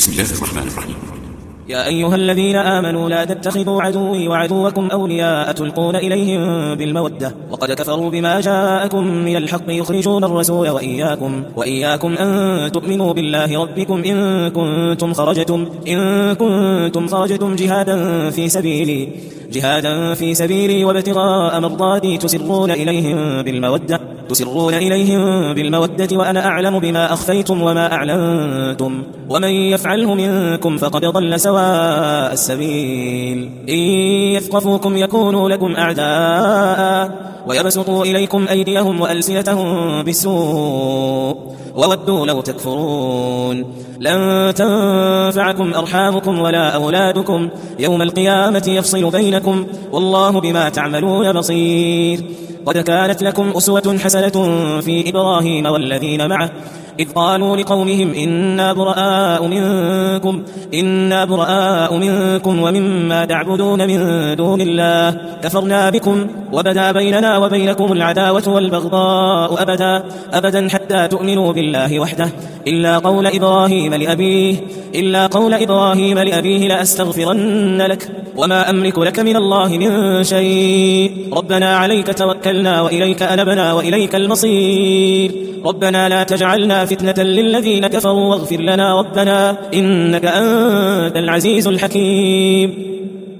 بسم الله الرحمن الرحيم. يا أيها الذين آمنوا لا تتخذوا عدوي وعدوكم أولياء تلقون إليهم بالمودة وقد كفروا بما جاءكم من الحق يخرجون الرسول وإياكم أن تؤمنوا بالله ربكم إن كنتم خرجتم جهادا في سبيلي وابتغاء مرضاتي تسرون إليهم بالمودة وأنا أعلم بما أخفيتم وما أعلنتم ومن يفعله منكم فقد ضل سواء السبيل. إن يثقفوكم يكونوا لكم أعداء ويبسطوا إليكم أيديهم وألسنتهم بالسوء وودوا لو تكفرون. لن تنفعكم أرحامكم ولا أولادكم يوم القيامة يفصل بينكم والله بما تعملون بصير. قد كانت لكم أسوة حسنة في إبراهيم والذين معه إذ قالوا لقومهم إنا براء منكم ومما تعبدون من دون الله كفرنا بكم وبدا بيننا وبينكم العداوة والبغضاء أبدا حتى تؤمنوا بالله وحده إلا قول إبراهيم لأبيه لأستغفرن لك وما أملك لك من الله من شيء ربنا عليك توكلنا وإليك أنبنا وإليك المصير. ربنا لا تجعلنا فتنة للذين كفروا واغفر لنا ربنا إنك أنت العزيز الحكيم.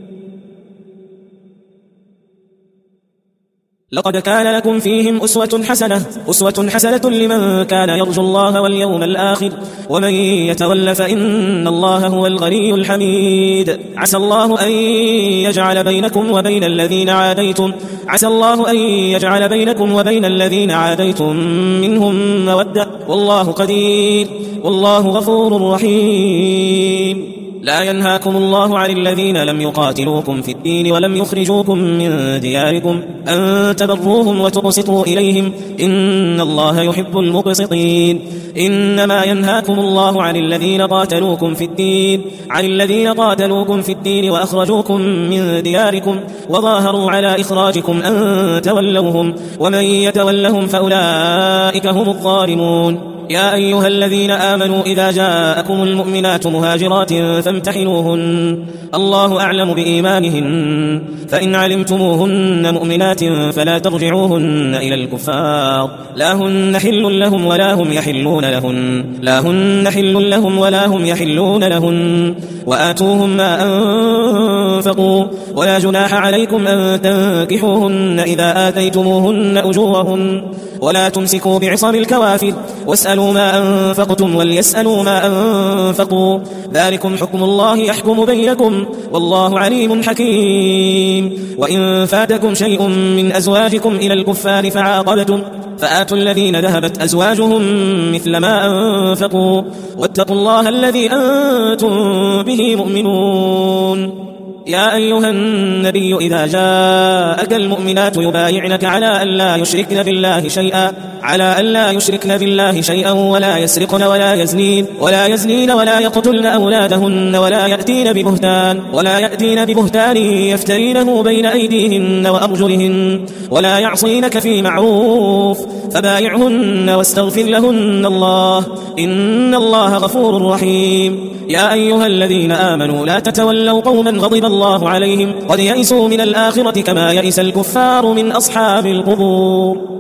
لقد كان لكم فيهم أسوة حسنة لمن كان يرجو الله واليوم الآخر ومن يتول فإن الله هو الغني الحميد. عسى الله أن يجعل بينكم وبين الذين عاديتم منهم مودة والله قدير والله غفور رحيم. لا ينهاكم الله عن الذين لم يقاتلوكم في الدين ولم يخرجوكم من دياركم أن تبروهم وتقسطوا إليهم إن الله يحب المقسطين. إنما ينهاكم الله عن الذين قاتلوكم في الدين وأخرجوكم من دياركم وظاهروا على إخراجكم أن تولوهم ومن يتولهم فأولئك هم الظالمون. يا أيها الذين آمنوا إذا جاءكم المؤمنات مهاجرات فامتحنوهن الله أعلم بإيمانهن فإن علمتموهن مؤمنات فلا ترجعوهن إلى الكفار لا هن حل لهم ولا هم يحلون لهن وآتوهم ما أنفقوا ولا جناح عليكم أن تنكحوهن إذا آتيتموهن أجورهن ولا تمسكوا بعصم الكوافر واسألوا ما أنفقتم وليسألوا ما أنفقوا ذلكم حكم الله يحكم بينكم والله عليم حكيم. وإن فاتكم شيء من أزواجكم إلى الكفار فعاقبتم فآتوا الذين ذهبت أزواجهم مثل ما أنفقوا واتقوا الله الذي أنتم به مؤمنون. يا أيها النبي إذا جاءك المؤمنات يبايعنك على أن لا يشركن بالله شيئا ولا يسرقن ولا يزنين ولا يقتلن أولادهن ولا يأتين ببهتان يفترينه بين أيديهن وأرجلهن ولا يعصينك في معروف فبايعهن واستغفر لهن الله إن الله غفور رحيم. يا أيها الذين آمنوا لا تتولوا قوما غضب الله عليهم قد يئسوا من الآخرة كما يئس الكفار من أصحاب القبور.